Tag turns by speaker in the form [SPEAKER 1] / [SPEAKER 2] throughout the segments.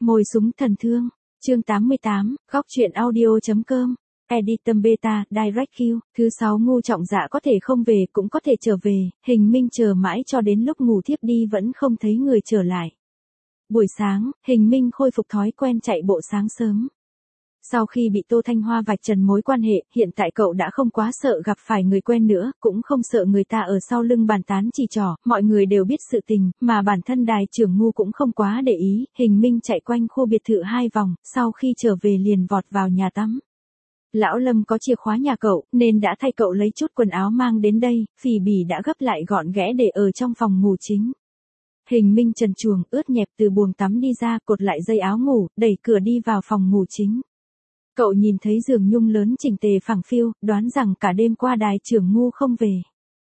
[SPEAKER 1] Mồi súng thần thương, chương 88, góc truyện audio.com, Editum Beta, Direct Q, thứ 6 Ngu Trọng Dạ có thể không về cũng có thể trở về, Hình Minh chờ mãi cho đến lúc ngủ thiếp đi vẫn không thấy người trở lại. Buổi sáng, Hình Minh khôi phục thói quen chạy bộ sáng sớm. Sau khi bị Tô Thanh Hoa vạch trần mối quan hệ, hiện tại cậu đã không quá sợ gặp phải người quen nữa, cũng không sợ người ta ở sau lưng bàn tán chỉ trỏ, mọi người đều biết sự tình, mà bản thân đài trưởng Ngu cũng không quá để ý. Hình Minh chạy quanh khu biệt thự 2 vòng, sau khi trở về liền vọt vào nhà tắm. Lão Lâm có chìa khóa nhà cậu, nên đã thay cậu lấy chút quần áo mang đến đây, Phỉ Bỉ đã gấp lại gọn ghẽ để ở trong phòng ngủ chính. Hình Minh trần truồng, ướt nhẹp từ buồng tắm đi ra, cột lại dây áo ngủ, đẩy cửa đi vào phòng ngủ chính. Cậu nhìn thấy giường nhung lớn chỉnh tề phẳng phiu, đoán rằng cả đêm qua đài trưởng Ngu không về.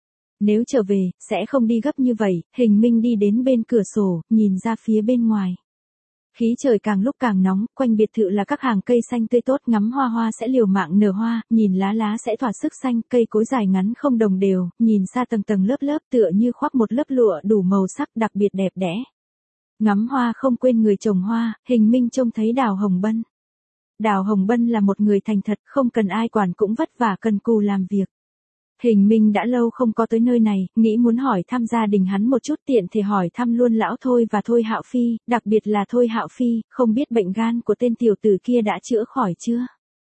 [SPEAKER 1] Nếu trở về, sẽ không đi gấp như vậy. Hình Minh đi đến bên cửa sổ, nhìn ra phía bên ngoài. Khí trời càng lúc càng nóng, quanh biệt thự là các hàng cây xanh tươi tốt, ngắm hoa hoa sẽ liều mạng nở hoa, nhìn lá lá sẽ thỏa sức xanh, cây cối dài ngắn không đồng đều, nhìn xa tầng tầng lớp lớp tựa như khoác một lớp lụa đủ màu sắc đặc biệt đẹp đẽ. Ngắm hoa không quên người trồng hoa, Hình Minh trông thấy Đào Hồng Bân. Đào Hồng Bân là một người thành thật, không cần ai quản cũng vất vả cần cù làm việc. Hình Minh đã lâu không có tới nơi này, nghĩ muốn hỏi thăm gia đình hắn một chút, tiện thể hỏi thăm luôn lão Thôi và Thôi Hạo Phi, đặc biệt là Thôi Hạo Phi, không biết bệnh gan của tên tiểu tử kia đã chữa khỏi chưa.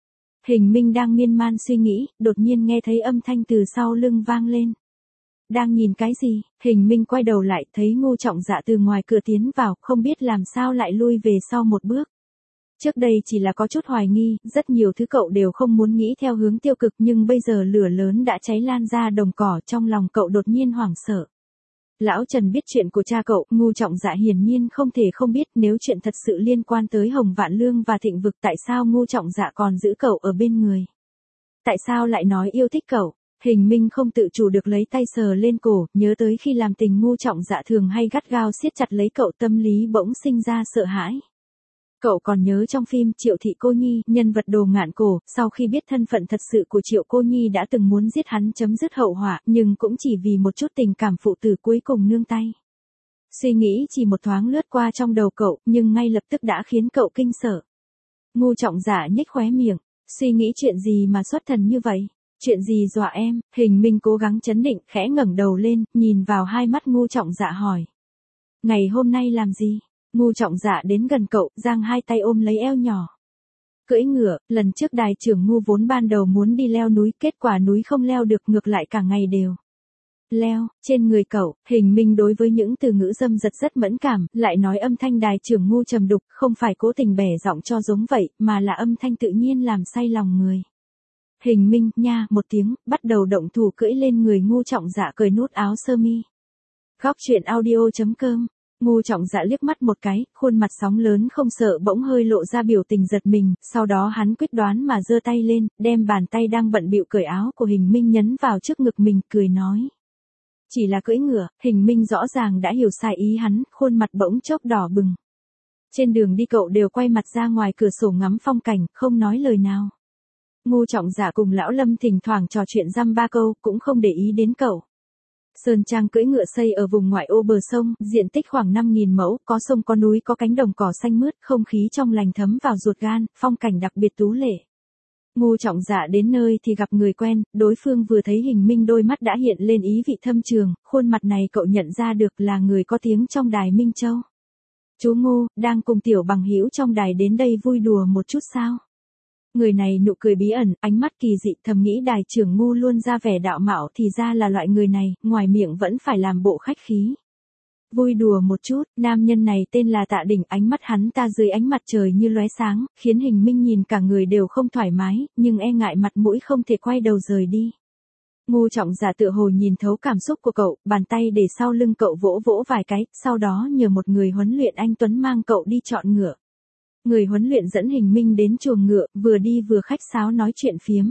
[SPEAKER 1] Hình Minh đang miên man suy nghĩ, đột nhiên nghe thấy âm thanh từ sau lưng vang lên. Đang nhìn cái gì? Hình Minh quay đầu lại, thấy Ngu Trọng Dạ từ ngoài cửa tiến vào, không biết làm sao lại lui về sau một bước. Trước đây chỉ là có chút hoài nghi, rất nhiều thứ cậu đều không muốn nghĩ theo hướng tiêu cực, nhưng bây giờ lửa lớn đã cháy lan ra đồng cỏ, trong lòng cậu đột nhiên hoảng sợ. Lão Trần biết chuyện của cha cậu, Ngu Trọng Dạ hiển nhiên không thể không biết, nếu chuyện thật sự liên quan tới Hồng Vạn Lương và Thịnh Vực, tại sao Ngu Trọng Dạ còn giữ cậu ở bên người? Tại sao lại nói yêu thích cậu? Hình Minh không tự chủ được lấy tay sờ lên cổ, nhớ tới khi làm tình Ngu Trọng Dạ thường hay gắt gao siết chặt lấy cậu, tâm lý bỗng sinh ra sợ hãi. Cậu còn nhớ trong phim Triệu Thị Cô Nhi, nhân vật Đồ Ngạn Cổ, sau khi biết thân phận thật sự của Triệu Cô Nhi đã từng muốn giết hắn chấm dứt hậu họa, nhưng cũng chỉ vì một chút tình cảm phụ tử cuối cùng nương tay. Suy nghĩ chỉ một thoáng lướt qua trong đầu cậu, nhưng ngay lập tức đã khiến cậu kinh sợ. Ngu Trọng Dạ nhếch khóe miệng, suy nghĩ chuyện gì mà xuất thần như vậy? Chuyện gì dọa em? Hình Minh cố gắng trấn định, khẽ ngẩng đầu lên, nhìn vào hai mắt Ngu Trọng Dạ hỏi. Ngày hôm nay làm gì? Ngu Trọng Dạ đến gần cậu, giang hai tay ôm lấy eo nhỏ. Cưỡi ngựa, lần trước đài trưởng Ngu vốn ban đầu muốn đi leo núi, kết quả núi không leo được, ngược lại cả ngày đều leo. Trên người cậu, Hình Minh đối với những từ ngữ dâm dật rất mẫn cảm, lại nói âm thanh đài trưởng Ngu trầm đục, không phải cố tình bẻ giọng cho giống vậy, mà là âm thanh tự nhiên làm say lòng người. Hình Minh, nha, một tiếng, bắt đầu động thủ cưỡi lên người Ngu Trọng Dạ, cởi nút áo sơ mi. Góc truyện audio.com. Ngu Trọng Dạ liếc mắt một cái, khuôn mặt sóng lớn không sợ bỗng hơi lộ ra biểu tình giật mình, sau đó hắn quyết đoán mà giơ tay lên, đem bàn tay đang bận bịu cởi áo của Hình Minh nhấn vào trước ngực mình, cười nói. Chỉ là cưỡi ngựa. Hình Minh rõ ràng đã hiểu sai ý hắn, khuôn mặt bỗng chốc đỏ bừng. Trên đường đi cậu đều quay mặt ra ngoài cửa sổ ngắm phong cảnh, không nói lời nào. Ngu Trọng Dạ cùng lão Lâm thỉnh thoảng trò chuyện dăm ba câu, cũng không để ý đến cậu. Sơn Trang cưỡi ngựa xây ở vùng ngoại ô bờ sông, diện tích khoảng 5.000 mẫu, có sông có núi có cánh đồng cỏ xanh mướt, không khí trong lành thấm vào ruột gan, phong cảnh đặc biệt tú lệ. Ngu Trọng Dạ đến nơi thì gặp người quen, đối phương vừa thấy Hình Minh đôi mắt đã hiện lên ý vị thâm trường, khuôn mặt này cậu nhận ra được là người có tiếng trong đài Minh Châu. Chú Ngu, đang cùng tiểu bằng hữu trong đài đến đây vui đùa một chút sao? Người này nụ cười bí ẩn, ánh mắt kỳ dị, thầm nghĩ đài trưởng Ngu luôn ra vẻ đạo mạo thì ra là loại người này, ngoài miệng vẫn phải làm bộ khách khí. Vui đùa một chút, nam nhân này tên là Tạ Đỉnh, ánh mắt hắn ta dưới ánh mặt trời như lóe sáng, khiến Hình Minh nhìn cả người đều không thoải mái, nhưng e ngại mặt mũi không thể quay đầu rời đi. Ngu Trọng Dạ tựa hồ nhìn thấu cảm xúc của cậu, bàn tay để sau lưng cậu vỗ vỗ vài cái, sau đó nhờ một người huấn luyện anh tuấn mang cậu đi chọn ngựa. Người huấn luyện dẫn Hình Minh đến chuồng ngựa, vừa đi vừa khách sáo nói chuyện phiếm.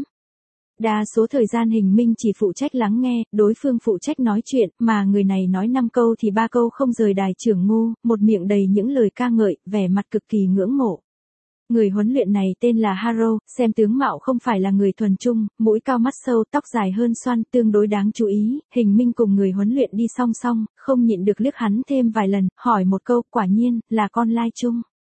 [SPEAKER 1] Đa số thời gian Hình Minh chỉ phụ trách lắng nghe, đối phương phụ trách nói chuyện, mà người này nói 5 câu thì 3 câu không rời đài trưởng Ngu, một miệng đầy những lời ca ngợi, vẻ mặt cực kỳ ngưỡng mộ. Người huấn luyện này tên là Haro, xem tướng mạo không phải là người thuần trung, mũi cao mắt sâu, tóc dài hơn xoăn, tương đối đáng chú ý. Hình Minh cùng người huấn luyện đi song song, không nhịn được liếc hắn thêm vài lần, hỏi một câu, quả nhiên, là con lai chung.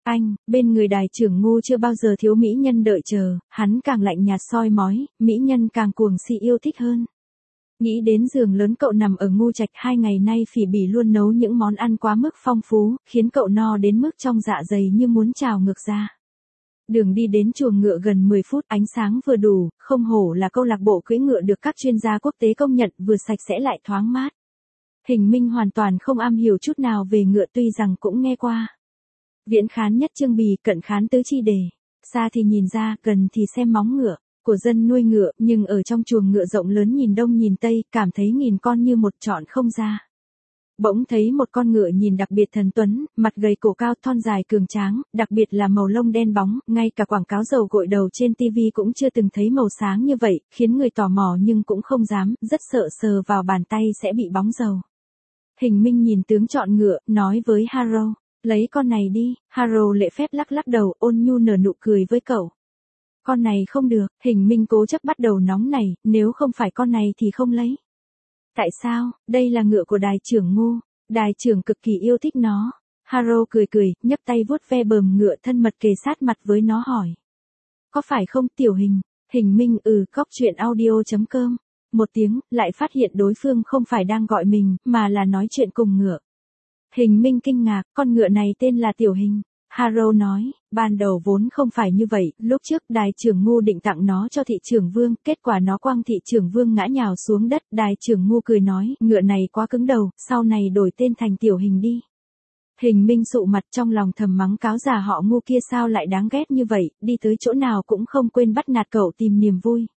[SPEAKER 1] Anh, bên người đài trưởng Ngu chưa bao giờ thiếu mỹ nhân đợi chờ, hắn càng lạnh nhạt soi mói, mỹ nhân càng cuồng si yêu thích hơn. Nghĩ đến giường lớn cậu nằm ở Ngu Trạch 2 ngày nay Phỉ Bỉ luôn nấu những món ăn quá mức phong phú, khiến cậu no đến mức trong dạ dày như muốn trào ngược ra. Đường đi đến chuồng ngựa gần 10 phút, ánh sáng vừa đủ, không hổ là câu lạc bộ cưỡi ngựa được các chuyên gia quốc tế công nhận, vừa sạch sẽ lại thoáng mát. Hình Minh hoàn toàn không am hiểu chút nào về ngựa tuy rằng cũng nghe qua. Viễn khán nhất trương bì, cận khán tứ chi đề. Xa thì nhìn ra, gần thì xem móng ngựa của dân nuôi ngựa, nhưng ở trong chuồng ngựa rộng lớn nhìn đông nhìn tây, cảm thấy nghìn con như một chọn không ra. Bỗng thấy một con ngựa nhìn đặc biệt thần tuấn, mặt gầy cổ cao thon dài cường tráng, đặc biệt là màu lông đen bóng, ngay cả quảng cáo dầu gội đầu trên TV cũng chưa từng thấy màu sáng như vậy, khiến người tò mò nhưng cũng không dám, rất sợ sờ vào bàn tay sẽ bị bóng dầu. Hình Minh nhìn tướng chọn ngựa, nói với Haro, lấy con này đi. Haro lễ phép lắc lắc đầu, ôn nhu nở nụ cười với cậu. Con này không được. Hình Minh cố chấp bắt đầu nóng nảy, nếu không phải con này thì không lấy. Tại sao? Đây là ngựa của đài trưởng Ngu. Đài trưởng cực kỳ yêu thích nó. Haro cười cười, nhấp tay vuốt ve bờm ngựa thân mật kề sát mặt với nó hỏi. Có phải không Tiểu Hình? Hình Minh Cóc truyện audio.com. Một tiếng, lại phát hiện đối phương không phải đang gọi mình, mà là nói chuyện cùng ngựa. Hình Minh kinh ngạc, con ngựa này tên là Tiểu Hình. Haro nói, ban đầu vốn không phải như vậy, lúc trước đài trưởng Ngu định tặng nó cho thị trưởng Vương, kết quả nó quăng thị trưởng Vương ngã nhào xuống đất, đài trưởng Ngu cười nói, ngựa này quá cứng đầu, sau này đổi tên thành Tiểu Hình đi. Hình Minh sụ mặt trong lòng thầm mắng cáo già họ Ngu kia sao lại đáng ghét như vậy, đi tới chỗ nào cũng không quên bắt nạt cậu tìm niềm vui.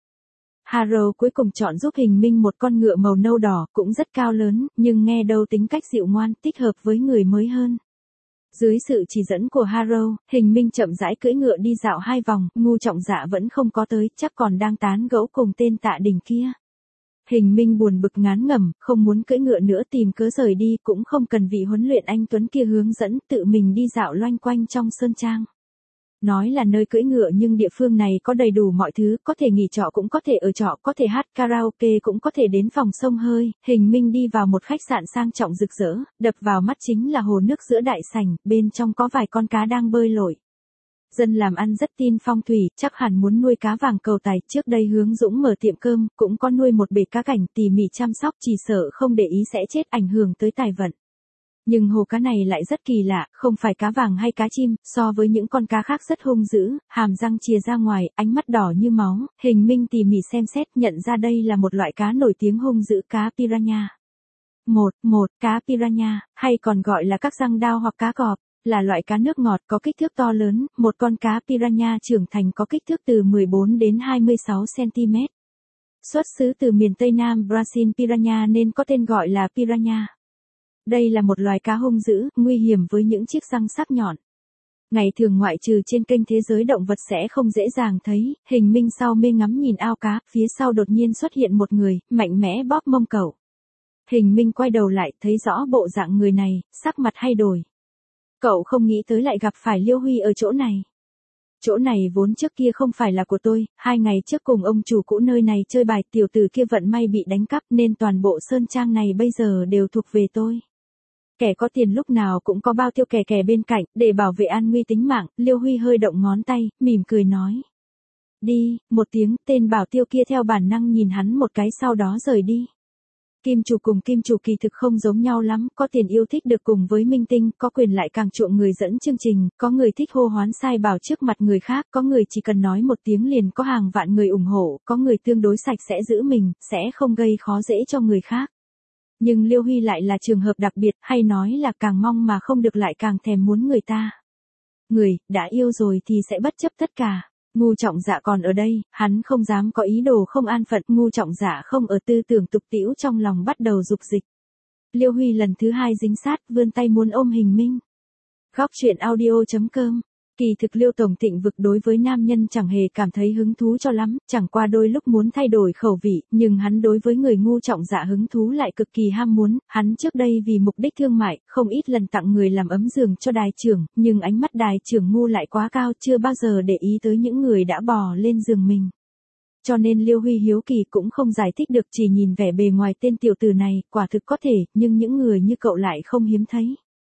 [SPEAKER 1] Haro cuối cùng chọn giúp Hình Minh một con ngựa màu nâu đỏ, cũng rất cao lớn, nhưng nghe đâu tính cách dịu ngoan, thích hợp với người mới hơn. Dưới sự chỉ dẫn của Haro, Hình Minh chậm rãi cưỡi ngựa đi dạo 2 vòng, Ngu Trọng Dạ vẫn không có tới, chắc còn đang tán gẫu cùng tên Tạ Đình kia. Hình Minh buồn bực ngán ngẩm, không muốn cưỡi ngựa nữa tìm cớ rời đi, cũng không cần vị huấn luyện anh Tuấn kia hướng dẫn, tự mình đi dạo loanh quanh trong sơn trang. Nói là nơi cưỡi ngựa nhưng địa phương này có đầy đủ mọi thứ, có thể nghỉ trọ cũng có thể ở trọ, có thể hát karaoke cũng có thể đến phòng sông hơi. Hình Minh đi vào một khách sạn sang trọng rực rỡ, đập vào mắt chính là hồ nước giữa đại sảnh, bên trong có vài con cá đang bơi lội. Dân làm ăn rất tin phong thủy, chắc hẳn muốn nuôi cá vàng cầu tài, trước đây Hướng Dũng mở tiệm cơm, cũng có nuôi một bể cá cảnh tỉ mỉ chăm sóc, chỉ sợ không để ý sẽ chết ảnh hưởng tới tài vận. Nhưng hồ cá này lại rất kỳ lạ, không phải cá vàng hay cá chim, so với những con cá khác rất hung dữ, hàm răng chìa ra ngoài, ánh mắt đỏ như máu. Hình Minh tỉ mỉ xem xét, nhận ra đây là một loại cá nổi tiếng hung dữ, cá piranha. Cá piranha, hay còn gọi là các răng đao hoặc cá cọp, là loại cá nước ngọt có kích thước to lớn, một con cá piranha trưởng thành có kích thước từ 14 đến 26 cm. Xuất xứ từ miền Tây Nam Brazil, piranha nên có tên gọi là piranha. Đây là một loài cá hung dữ, nguy hiểm với những chiếc răng sắc nhọn. Ngày thường ngoại trừ trên kênh Thế giới động vật sẽ không dễ dàng thấy. Hình Minh sau mê ngắm nhìn ao cá, phía sau đột nhiên xuất hiện một người, mạnh mẽ bóp mông cậu. Hình Minh quay đầu lại, thấy rõ bộ dạng người này, sắc mặt thay đổi. Cậu không nghĩ tới lại gặp phải Liêu Huy ở chỗ này. Chỗ này vốn trước kia không phải là của tôi, 2 ngày trước cùng ông chủ cũ nơi này chơi bài, tiểu tử kia vận may bị đánh cắp nên toàn bộ sơn trang này bây giờ đều thuộc về tôi. Kẻ có tiền lúc nào cũng có bao tiêu kè kè bên cạnh, để bảo vệ an nguy tính mạng. Liêu Huy hơi động ngón tay, mỉm cười nói. Đi, một tiếng, tên bảo tiêu kia theo bản năng nhìn hắn một cái sau đó rời đi. Kim chủ cùng kim chủ kỳ thực không giống nhau lắm, có tiền yêu thích được cùng với minh tinh, có quyền lại càng chuộng người dẫn chương trình, có người thích hô hoán sai bảo trước mặt người khác, có người chỉ cần nói một tiếng liền có hàng vạn người ủng hộ, có người tương đối sạch sẽ giữ mình, sẽ không gây khó dễ cho người khác. Nhưng Liêu Huy lại là trường hợp đặc biệt, hay nói là càng mong mà không được lại càng thèm muốn người ta. Người, đã yêu rồi thì sẽ bất chấp tất cả. Ngu Trọng Dạ còn ở đây, hắn không dám có ý đồ không an phận, Ngu Trọng Dạ không ở tư tưởng tục tĩu trong lòng bắt đầu dục dịch. Liêu Huy lần thứ 2 dính sát, vươn tay muốn ôm Hình Minh. Góc truyện audio.com. Kỳ thực Liêu Tổng Thịnh vực đối với nam nhân chẳng hề cảm thấy hứng thú cho lắm, chẳng qua đôi lúc muốn thay đổi khẩu vị, nhưng hắn đối với người Ngu Trọng Dạ hứng thú lại cực kỳ ham muốn. Hắn trước đây vì mục đích thương mại, không ít lần tặng người làm ấm giường cho đài trưởng, nhưng ánh mắt đài trưởng Ngu lại quá cao, chưa bao giờ để ý tới những người đã bò lên giường mình. Cho nên Liêu Huy hiếu kỳ cũng không giải thích được, chỉ nhìn vẻ bề ngoài tên tiểu tử này, quả thực có thể, nhưng những người như cậu lại không hiếm thấy.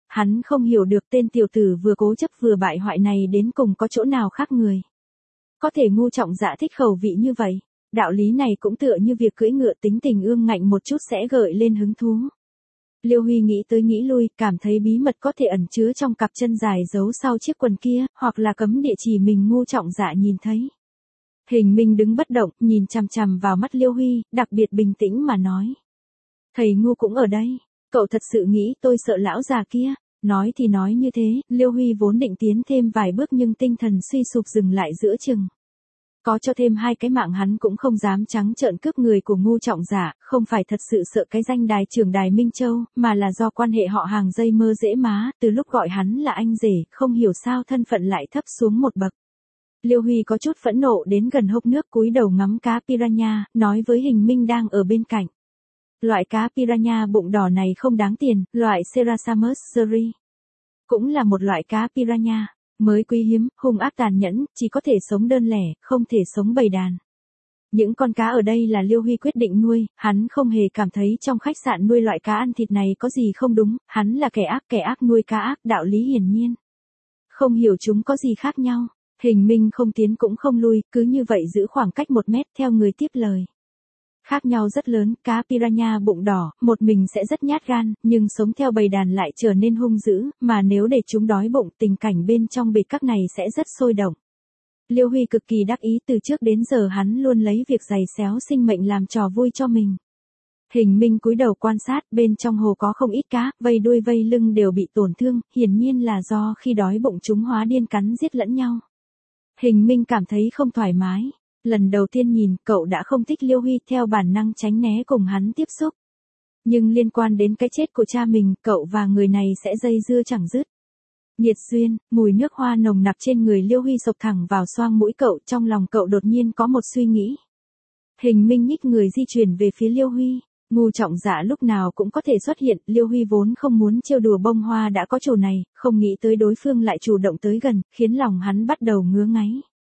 [SPEAKER 1] Hắn không hiểu được tên tiểu tử vừa cố chấp vừa bại hoại này đến cùng có chỗ nào khác người. Có thể ngu trọng dạ thích khẩu vị như vậy. Đạo lý này cũng tựa như việc cưỡi ngựa tính tình ương ngạnh một chút sẽ gợi lên hứng thú. Liêu Huy nghĩ tới nghĩ lui, cảm thấy bí mật có thể ẩn chứa trong cặp chân dài giấu sau chiếc quần kia, hoặc là cấm địa chỉ mình ngu trọng dạ nhìn thấy. Hình Minh đứng bất động, nhìn chằm chằm vào mắt Liêu Huy, đặc biệt bình tĩnh mà nói. Thầy ngu cũng ở đây, cậu thật sự nghĩ tôi sợ lão già kia. Nói thì nói như thế, Liêu Huy vốn định tiến thêm vài bước nhưng tinh thần suy sụp dừng lại giữa chừng. Có cho thêm 2 cái mạng hắn cũng không dám trắng trợn cướp người của ngu trọng giả, không phải thật sự sợ cái danh đài trưởng đài Minh Châu, mà là do quan hệ họ hàng dây mơ dễ má, từ lúc gọi hắn là anh rể, không hiểu sao thân phận lại thấp xuống một bậc. Liêu Huy có chút phẫn nộ đến gần hốc nước cúi đầu ngắm cá piranha, nói với Hình Minh đang ở bên cạnh. Loại cá piranha bụng đỏ này không đáng tiền, loại Cerasamus seri. Cũng là một loại cá piranha, mới quý hiếm, hung ác tàn nhẫn, chỉ có thể sống đơn lẻ, không thể sống bầy đàn. Những con cá ở đây là Liêu Huy quyết định nuôi, hắn không hề cảm thấy trong khách sạn nuôi loại cá ăn thịt này có gì không đúng, hắn là kẻ ác nuôi cá ác, đạo lý hiển nhiên. Không hiểu chúng có gì khác nhau, Hình Minh không tiến cũng không lui, cứ như vậy giữ khoảng cách 1 mét theo người tiếp lời. Khác nhau rất lớn, cá piranha bụng đỏ, một mình sẽ rất nhát gan, nhưng sống theo bầy đàn lại trở nên hung dữ, mà nếu để chúng đói bụng, tình cảnh bên trong bể các này sẽ rất sôi động. Liêu Huy cực kỳ đắc ý, từ trước đến giờ hắn luôn lấy việc giày xéo sinh mệnh làm trò vui cho mình. Hình Minh cúi đầu quan sát, bên trong hồ có không ít cá, vây đuôi vây lưng đều bị tổn thương, hiển nhiên là do khi đói bụng chúng hóa điên cắn giết lẫn nhau. Hình Minh cảm thấy không thoải mái. Lần đầu tiên nhìn, cậu đã không thích Liêu Huy, theo bản năng tránh né cùng hắn tiếp xúc. Nhưng liên quan đến cái chết của cha mình, cậu và người này sẽ dây dưa chẳng dứt. Nhiệt duyên, mùi nước hoa nồng nặc trên người Liêu Huy sộc thẳng vào xoang mũi cậu, trong lòng cậu đột nhiên có một suy nghĩ. Hình Minh nhích người di chuyển về phía Liêu Huy, ngu trọng dạ lúc nào cũng có thể xuất hiện, Liêu Huy vốn không muốn trêu đùa bông hoa đã có chủ này, không nghĩ tới đối phương lại chủ động tới gần, khiến lòng hắn bắt đầu ngứa ngáy.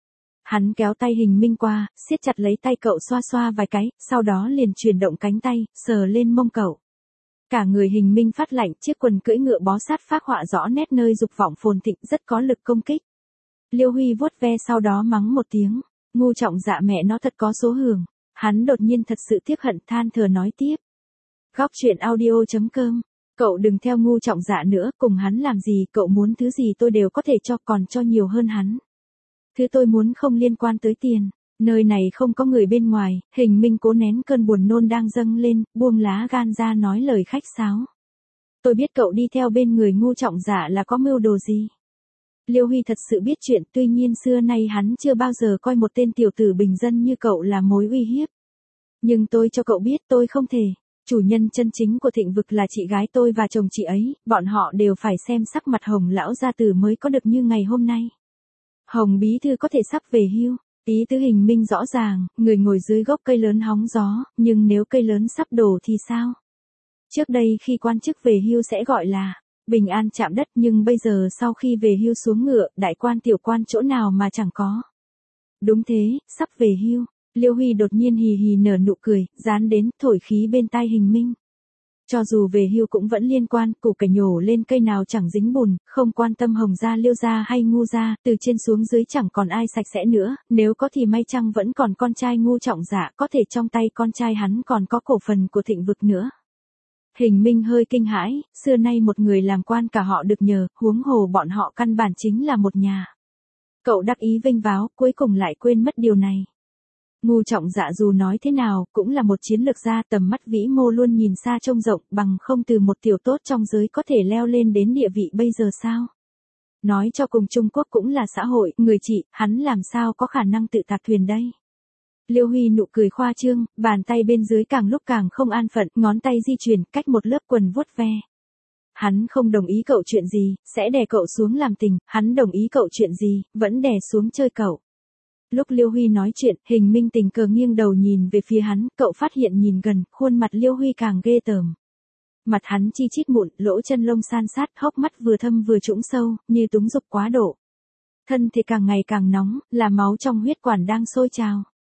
[SPEAKER 1] Hắn kéo tay Hình Minh qua, siết chặt lấy tay cậu xoa xoa vài cái, sau đó liền chuyển động cánh tay, sờ lên mông cậu. Cả người Hình Minh phát lạnh, chiếc quần cưỡi ngựa bó sát phác họa rõ nét nơi dục vọng phồn thịnh, rất có lực công kích. Liêu Huy vuốt ve sau đó mắng một tiếng, ngu trọng dạ mẹ nó thật có số hưởng. Hắn đột nhiên thật sự tiếc hận, than thở nói tiếp. Góc truyện audio.com. Cậu đừng theo ngu trọng dạ nữa, cùng hắn làm gì, cậu muốn thứ gì tôi đều có thể cho, còn cho nhiều hơn hắn. Thứ tôi muốn không liên quan tới tiền. Nơi này không có người bên ngoài, Hình Minh cố nén cơn buồn nôn đang dâng lên, buông lá gan ra nói lời khách sáo. Tôi biết cậu đi theo bên người ngu trọng dạ là có mưu đồ gì. Liêu Huy thật sự biết chuyện, tuy nhiên xưa nay hắn chưa bao giờ coi một tên tiểu tử bình dân như cậu là mối uy hiếp. Nhưng tôi cho cậu biết tôi không thể. Chủ nhân chân chính của Thịnh Vực là chị gái tôi và chồng chị ấy, bọn họ đều phải xem sắc mặt Hồng lão gia tử mới có được như ngày hôm nay. Hồng bí thư có thể sắp về hưu, ý tứ Hình Minh rõ ràng, người ngồi dưới gốc cây lớn hóng gió, nhưng nếu cây lớn sắp đổ thì sao? Trước đây khi quan chức về hưu sẽ gọi là bình an chạm đất, nhưng bây giờ sau khi về hưu xuống ngựa, đại quan tiểu quan chỗ nào mà chẳng có. Đúng thế, sắp về hưu. Liêu Huy đột nhiên hì hì nở nụ cười, dán đến, thổi khí bên tai Hình Minh. Cho dù về hưu cũng vẫn liên quan, củ cải nhổ lên cây nào chẳng dính bùn, không quan tâm Hồng gia Liêu gia hay ngu gia, từ trên xuống dưới chẳng còn ai sạch sẽ nữa, nếu có thì may chăng vẫn còn con trai ngu trọng dạ, có thể trong tay con trai hắn còn có cổ phần của Thịnh Vực nữa. Hình Minh hơi kinh hãi, xưa nay một người làm quan cả họ được nhờ, huống hồ bọn họ căn bản chính là một nhà. Cậu đắc ý vênh váo, cuối cùng lại quên mất điều này. Ngu trọng dạ dù nói thế nào, cũng là một chiến lược gia, tầm mắt vĩ mô luôn nhìn xa trông rộng, bằng không từ một tiểu tốt trong giới có thể leo lên đến địa vị bây giờ sao. Nói cho cùng Trung Quốc cũng là xã hội, người chị, hắn làm sao có khả năng tự tạc thuyền đây. Liêu Huy nụ cười khoa trương, bàn tay bên dưới càng lúc càng không an phận, ngón tay di chuyển, cách một lớp quần vuốt ve. Hắn không đồng ý cậu chuyện gì, sẽ đè cậu xuống làm tình, hắn đồng ý cậu chuyện gì, vẫn đè xuống chơi cậu. Lúc Liêu Huy nói chuyện, Hình Minh tình cờ nghiêng đầu nhìn về phía hắn, cậu phát hiện nhìn gần, khuôn mặt Liêu Huy càng ghê tởm. Mặt hắn chi chít mụn, lỗ chân lông san sát, hốc mắt vừa thâm vừa trũng sâu, như túng dục quá độ. Thân thì càng ngày càng nóng, là máu trong huyết quản đang sôi trào.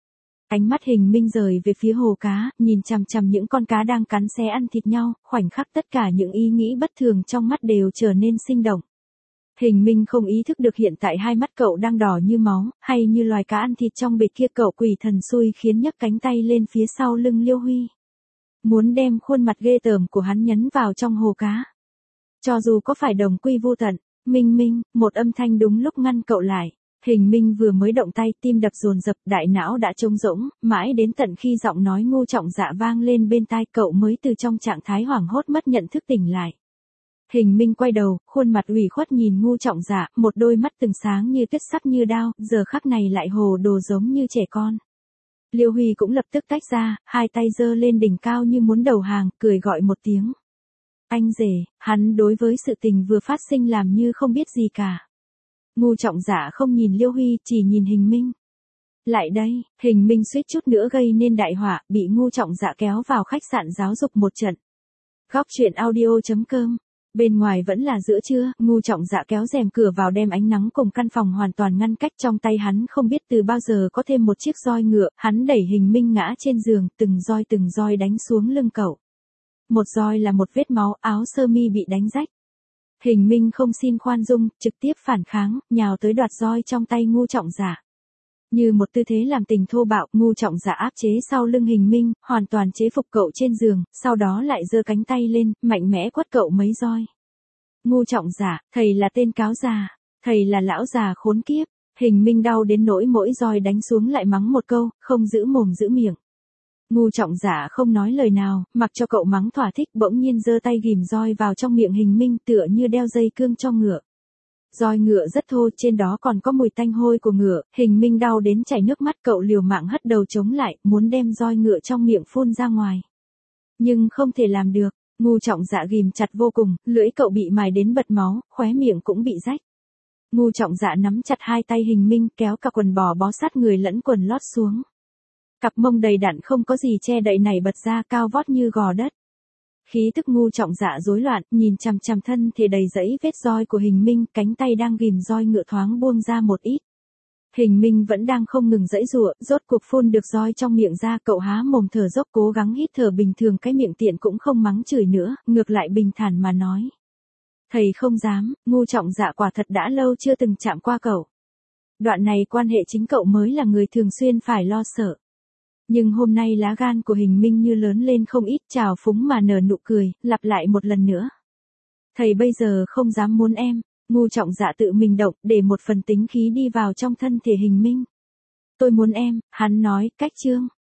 [SPEAKER 1] Ánh mắt Hình Minh rời về phía hồ cá, nhìn chằm chằm những con cá đang cắn xé ăn thịt nhau, khoảnh khắc tất cả những ý nghĩ bất thường trong mắt đều trở nên sinh động. Hình Minh không ý thức được hiện tại hai mắt cậu đang đỏ như máu, hay như loài cá ăn thịt trong bệt kia. Cậu quỷ thần xui khiến nhấc cánh tay lên phía sau lưng Liêu Huy. Muốn đem khuôn mặt ghê tởm của hắn nhấn vào trong hồ cá. Cho dù có phải đồng quy vô tận, Minh Minh, một âm thanh đúng lúc ngăn cậu lại. Hình Minh vừa mới động tay, tim đập dồn dập, đại não đã trống rỗng, mãi đến tận khi giọng nói Ngô Trọng Dạ vang lên bên tai cậu mới từ trong trạng thái hoảng hốt mất nhận thức tỉnh lại. Hình Minh quay đầu, khuôn mặt ủy khuất nhìn Ngô Trọng Dạ, một đôi mắt từng sáng như tuyết sắc như đao, giờ khắc này lại hồ đồ giống như trẻ con. Liêu Huy cũng lập tức tách ra, hai tay giơ lên đỉnh cao như muốn đầu hàng, cười gọi một tiếng. Anh rể, hắn đối với sự tình vừa phát sinh làm như không biết gì cả. Ngô Trọng Dạ không nhìn Liêu Huy, chỉ nhìn Hình Minh. Lại đây, Hình Minh suýt chút nữa gây nên đại họa, bị Ngô Trọng Dạ kéo vào khách sạn giáo dục một trận. Góc truyện audio.com. Bên ngoài vẫn là giữa trưa, Ngô Trọng Dạ kéo rèm cửa vào đem ánh nắng cùng căn phòng hoàn toàn ngăn cách. Trong tay hắn không biết từ bao giờ có thêm một chiếc roi ngựa, hắn đẩy Hình Minh ngã trên giường, từng roi đánh xuống lưng cậu. Một roi là một vết máu, áo sơ mi bị đánh rách. Hình Minh không xin khoan dung, trực tiếp phản kháng, nhào tới đoạt roi trong tay Ngô Trọng Dạ. Như một tư thế làm tình thô bạo, Ngô Trọng Dạ áp chế sau lưng Hình Minh, hoàn toàn chế phục cậu trên giường, sau đó lại giơ cánh tay lên, mạnh mẽ quất cậu mấy roi. Ngô Trọng Dạ, thầy là tên cáo già, thầy là lão già khốn kiếp. Hình Minh đau đến nỗi mỗi roi đánh xuống lại mắng một câu, không giữ mồm giữ miệng. Ngô Trọng Dạ không nói lời nào, mặc cho cậu mắng thỏa thích, bỗng nhiên giơ tay ghìm roi vào trong miệng Hình Minh tựa như đeo dây cương cho ngựa. Roi ngựa rất thô, trên đó còn có mùi tanh hôi của ngựa. Hình Minh đau đến chảy nước mắt, cậu liều mạng hất đầu chống lại, muốn đem roi ngựa trong miệng phun ra ngoài. Nhưng không thể làm được, Ngô Trọng Dạ ghìm chặt vô cùng, lưỡi cậu bị mài đến bật máu, khóe miệng cũng bị rách. Ngô Trọng Dạ nắm chặt hai tay Hình Minh, kéo cả quần bò bó sát người lẫn quần lót xuống. Cặp mông đầy đặn không có gì che đậy nảy bật ra, cao vót như gò đất. Khí tức Ngô Trọng Dạ rối loạn, nhìn chằm chằm thân thể đầy rẫy vết roi của Hình Minh, cánh tay đang ghìm roi ngựa thoáng buông ra một ít. Hình Minh vẫn đang không ngừng giãy giụa, rốt cuộc phun được roi trong miệng ra, cậu há mồm thở dốc cố gắng hít thở bình thường, cái miệng tiện cũng không mắng chửi nữa, ngược lại bình thản mà nói. Thầy không dám, Ngô Trọng Dạ quả thật đã lâu chưa từng chạm qua cậu. Đoạn này quan hệ chính cậu mới là người thường xuyên phải lo sợ. Nhưng hôm nay lá gan của Hình Minh như lớn lên không ít, trào phúng mà nở nụ cười, lặp lại một lần nữa. Thầy bây giờ không dám muốn em. Ngô Trọng Dạ tự mình động, để một phần tính khí đi vào trong thân thể Hình Minh. Tôi muốn em, hắn nói, cách chương.